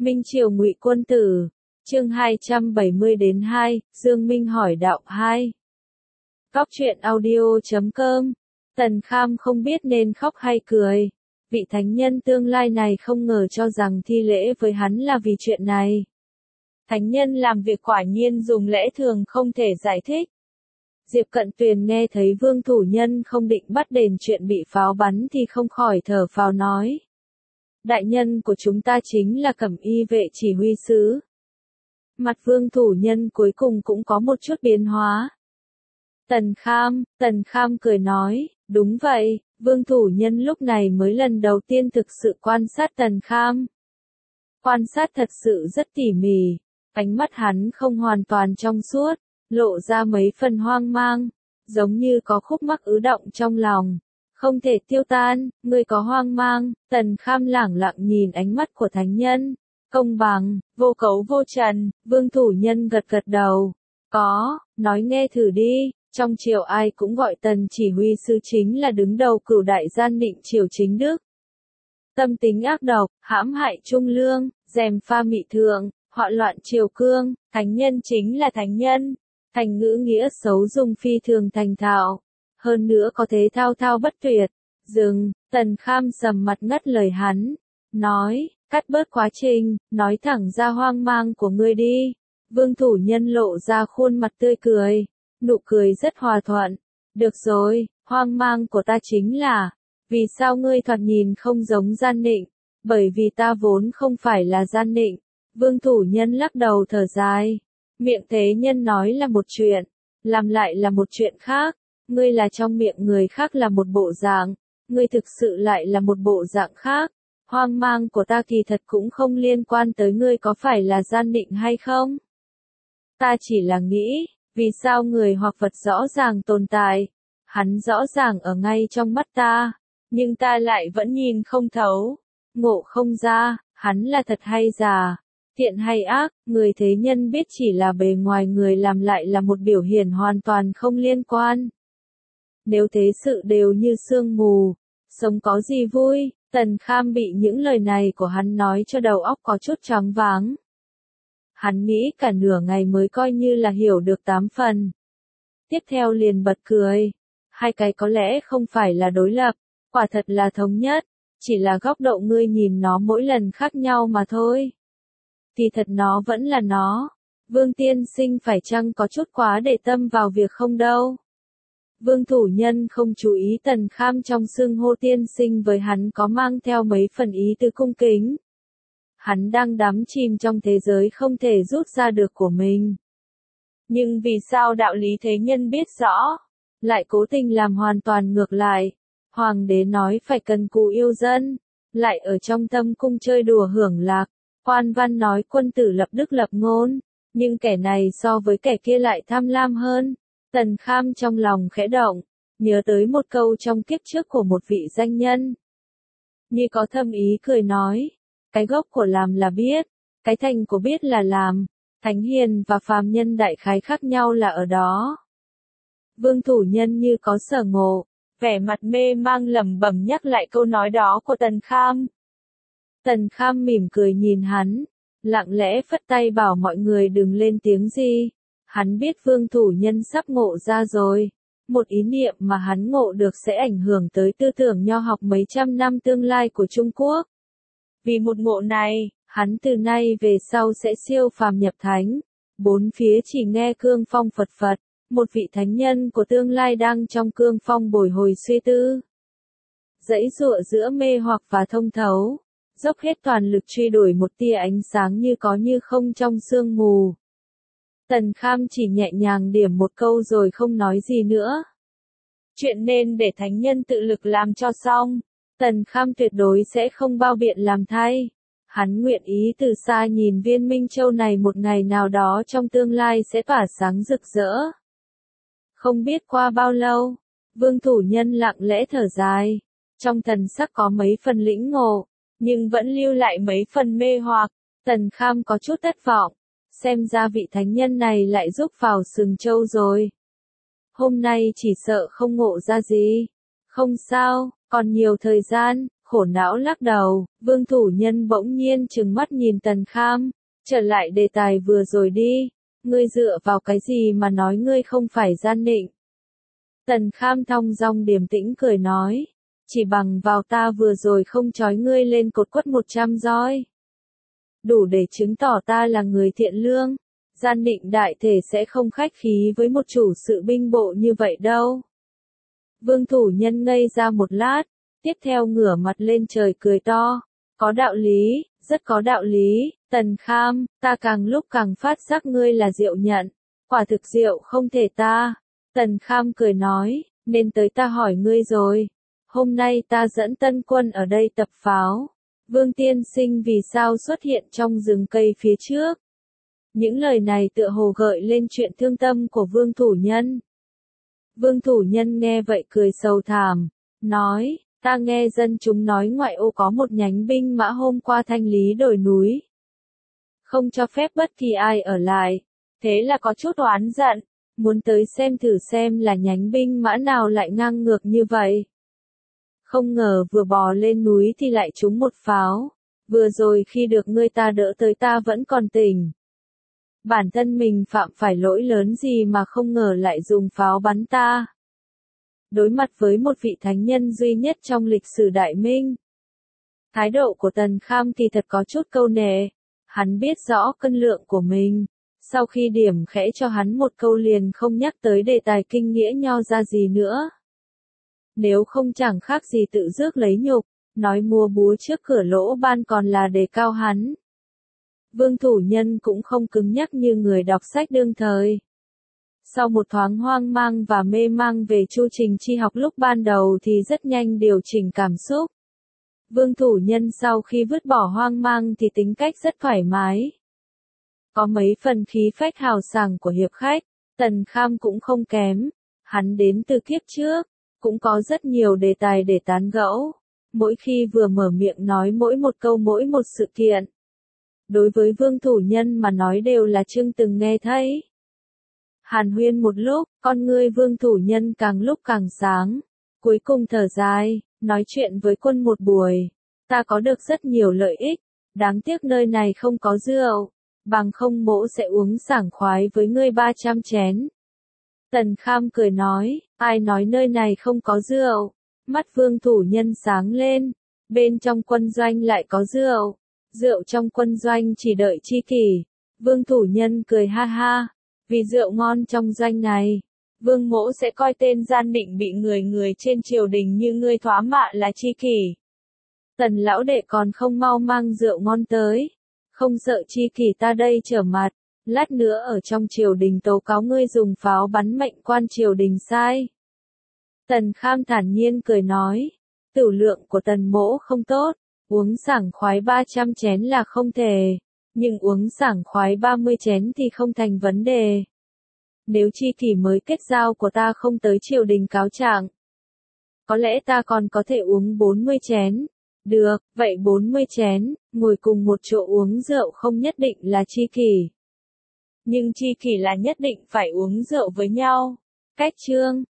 Minh Triều Ngụy Quân Tử, chương 270 đến 2, Dương Minh hỏi đạo 2. Góc truyện audio.com. Tần Kham không biết nên khóc hay cười. Vị thánh nhân tương lai này không ngờ cho rằng thi lễ với hắn là vì chuyện này. Thánh nhân làm việc quả nhiên dùng lẽ thường không thể giải thích. Diệp Cận Tuyền nghe thấy Vương Thủ Nhân không định bắt đền chuyện bị pháo bắn thì không khỏi thở phào nói. Đại nhân của chúng ta chính là Cẩm Y vệ chỉ huy sứ. Mặt Vương Thủ Nhân cuối cùng cũng có một chút biến hóa. Tần Kham cười nói, đúng vậy, Vương Thủ Nhân lúc này mới lần đầu tiên thực sự quan sát Tần Kham. Quan sát thật sự rất tỉ mỉ, ánh mắt hắn không hoàn toàn trong suốt, lộ ra mấy phần hoang mang, giống như có khúc mắc ứ động trong lòng, không thể tiêu tan. Ngươi có hoang mang? Tần Kham lẳng lặng nhìn ánh mắt của thánh nhân, công bằng, vô cấu vô trần. Vương Thủ Nhân gật gật đầu, có, nói nghe thử đi. Trong triều ai cũng gọi Tần chỉ huy sứ chính là đứng đầu cửu đại gian định triều chính đức. Tâm tính ác độc, hãm hại trung lương, gièm pha mị thượng, họa loạn triều cương. Thánh nhân chính là thánh nhân. Thành ngữ nghĩa xấu dùng phi thường thành thạo, hơn nữa có thế thao thao bất tuyệt. Dừng, Tần Kham sầm mặt ngắt lời hắn, nói, cắt bớt quá trình, nói thẳng ra hoang mang của ngươi đi. Vương Thủ Nhân lộ ra khuôn mặt tươi cười, nụ cười rất hòa thuận. Được rồi, hoang mang của ta chính là, vì sao ngươi thoạt nhìn không giống gian nịnh, bởi vì ta vốn không phải là gian nịnh. Vương Thủ Nhân lắc đầu thở dài. Miệng thế nhân nói là một chuyện, làm lại là một chuyện khác. Ngươi là trong miệng người khác là một bộ dạng, ngươi thực sự lại là một bộ dạng khác. Hoang mang của ta kỳ thật cũng không liên quan tới ngươi có phải là gian định hay không. Ta chỉ là nghĩ, vì sao người hoặc vật rõ ràng tồn tại, hắn rõ ràng ở ngay trong mắt ta, nhưng ta lại vẫn nhìn không thấu, ngộ không ra, hắn là thật hay giả. Thiện hay ác, người thế nhân biết chỉ là bề ngoài người làm lại là một biểu hiện hoàn toàn không liên quan. Nếu thế sự đều như sương mù, sống có gì vui? Tần Kham bị những lời này của hắn nói cho đầu óc có chút choáng váng. Hắn nghĩ cả nửa ngày mới coi như là hiểu được 8 phần. Tiếp theo liền bật cười. Hai cái có lẽ không phải là đối lập, quả thật là thống nhất, chỉ là góc độ ngươi nhìn nó mỗi lần khác nhau mà thôi. Thì thật nó vẫn là nó. Vương tiên sinh phải chăng có chút quá để tâm vào việc không đâu. Vương Thủ Nhân không chú ý Tần Kham trong xưng hô tiên sinh với hắn có mang theo mấy phần ý tứ cung kính. Hắn đang đắm chìm trong thế giới không thể rút ra được của mình. Nhưng vì sao đạo lý thế nhân biết rõ, lại cố tình làm hoàn toàn ngược lại. Hoàng đế nói phải cần cù yêu dân, lại ở trong tâm cung chơi đùa hưởng lạc. Quan văn nói quân tử lập đức lập ngôn, nhưng kẻ này so với kẻ kia lại tham lam hơn. Tần Kham trong lòng khẽ động, nhớ tới một câu trong kiếp trước của một vị danh nhân. Như có thâm ý cười nói, cái gốc của làm là biết, cái thành của biết là làm, thánh hiền và phàm nhân đại khái khác nhau là ở đó. Vương Thủ Nhân như có sở ngộ, vẻ mặt mê mang lẩm bẩm nhắc lại câu nói đó của Tần Kham. Tần Kham mỉm cười nhìn hắn, lặng lẽ phất tay bảo mọi người đừng lên tiếng gì. Hắn biết Vương Thủ Nhân sắp ngộ ra rồi. Một ý niệm mà hắn ngộ được sẽ ảnh hưởng tới tư tưởng nho học mấy trăm năm tương lai của Trung Quốc. Vì một ngộ này, hắn từ nay về sau sẽ siêu phàm nhập thánh. Bốn phía chỉ nghe cương phong phật phật, một vị thánh nhân của tương lai đang trong cương phong bồi hồi suy tư. Dãy giụa giữa mê hoặc và thông thấu, dốc hết toàn lực truy đuổi một tia ánh sáng như có như không trong sương mù. Tần Kham chỉ nhẹ nhàng điểm một câu rồi không nói gì nữa. Chuyện nên để thánh nhân tự lực làm cho xong. Tần Kham tuyệt đối sẽ không bao biện làm thay. Hắn nguyện ý từ xa nhìn viên Minh Châu này một ngày nào đó trong tương lai sẽ tỏa sáng rực rỡ. Không biết qua bao lâu, Vương Thủ Nhân lặng lẽ thở dài. Trong thần sắc có mấy phần lĩnh ngộ, nhưng vẫn lưu lại mấy phần mê hoặc. Tần Kham có chút thất vọng. Xem ra vị thánh nhân này lại rúc vào sừng trâu rồi. Hôm nay chỉ sợ không ngộ ra gì. Không sao, còn nhiều thời gian, khổ não lắc đầu, Vương Thủ Nhân bỗng nhiên trừng mắt nhìn Tần Kham, trở lại đề tài vừa rồi đi, ngươi dựa vào cái gì mà nói ngươi không phải gian nịnh. Tần Kham thong dong điềm tĩnh cười nói, chỉ bằng vào ta vừa rồi không trói ngươi lên cột quất 100 roi. Đủ để chứng tỏ ta là người thiện lương, gian nịnh đại thể sẽ không khách khí với một chủ sự binh bộ như vậy đâu. Vương Thủ Nhân ngây ra một lát, tiếp theo ngửa mặt lên trời cười to, có đạo lý, rất có đạo lý, Tần Kham, ta càng lúc càng phát giác ngươi là Diệu nhận, quả thực Diệu không thể ta. Tần Kham cười nói, nên tới ta hỏi ngươi rồi, hôm nay ta dẫn tân quân ở đây tập pháo, Vương tiên sinh vì sao xuất hiện trong rừng cây phía trước? Những lời này tựa hồ gợi lên chuyện thương tâm của Vương Thủ Nhân. Vương Thủ Nhân nghe vậy cười sầu thảm, nói, ta nghe dân chúng nói ngoại ô có một nhánh binh mã hôm qua thanh lý đồi núi. Không cho phép bất kỳ ai ở lại, thế là có chút oán giận, muốn tới xem thử xem là nhánh binh mã nào lại ngang ngược như vậy. Không ngờ vừa bò lên núi thì lại trúng một pháo, vừa rồi khi được ngươi ta đỡ tới ta vẫn còn tỉnh. Bản thân mình phạm phải lỗi lớn gì mà không ngờ lại dùng pháo bắn ta. Đối mặt với một vị thánh nhân duy nhất trong lịch sử Đại Minh, thái độ của Tần Kham thì thật có chút câu nệ, hắn biết rõ cân lượng của mình, sau khi điểm khẽ cho hắn một câu liền không nhắc tới đề tài kinh nghĩa nho ra gì nữa. Nếu không chẳng khác gì tự rước lấy nhục, nói mua búa trước cửa lỗ ban còn là đề cao hắn. Vương Thủ Nhân cũng không cứng nhắc như người đọc sách đương thời. Sau một thoáng hoang mang và mê mang về chu trình tri học lúc ban đầu thì rất nhanh điều chỉnh cảm xúc. Vương Thủ Nhân sau khi vứt bỏ hoang mang thì tính cách rất thoải mái. Có mấy phần khí phách hào sảng của hiệp khách, Tần Kham cũng không kém. Hắn đến từ kiếp trước, cũng có rất nhiều đề tài để tán gẫu. Mỗi khi vừa mở miệng nói mỗi một câu mỗi một sự kiện. Đối với Vương Thủ Nhân mà nói đều là chưa từng nghe thấy. Hàn huyên một lúc, con ngươi Vương Thủ Nhân càng lúc càng sáng. Cuối cùng thở dài, nói chuyện với quân một buổi. Ta có được rất nhiều lợi ích, đáng tiếc nơi này không có rượu. Bằng không mỗ sẽ uống sảng khoái với ngươi 300 chén. Tần Kham cười nói, ai nói nơi này không có rượu? Mắt Vương Thủ Nhân sáng lên, bên trong quân doanh lại có rượu. Rượu trong quân doanh chỉ đợi chi kỷ. Vương Thủ Nhân cười ha ha, vì rượu ngon trong doanh này, Vương mỗ sẽ coi tên gian định bị người trên triều đình như ngươi thoá mạ là chi kỷ. Tần lão đệ còn không mau mang rượu ngon tới, không sợ chi kỷ ta đây trở mặt, lát nữa ở trong triều đình tố cáo ngươi dùng pháo bắn mệnh quan triều đình sai. Tần Kham thản nhiên cười nói, tửu lượng của Tần mỗ không tốt, uống sảng khoái 300 chén là không thể, nhưng uống sảng khoái 30 chén thì không thành vấn đề. Nếu chi kỷ mới kết giao của ta không tới triều đình cáo trạng, có lẽ ta còn có thể uống 40 chén. Được, vậy 40 chén, ngồi cùng một chỗ uống rượu không nhất định là chi kỷ. Nhưng chi kỷ là nhất định phải uống rượu với nhau. Cách chương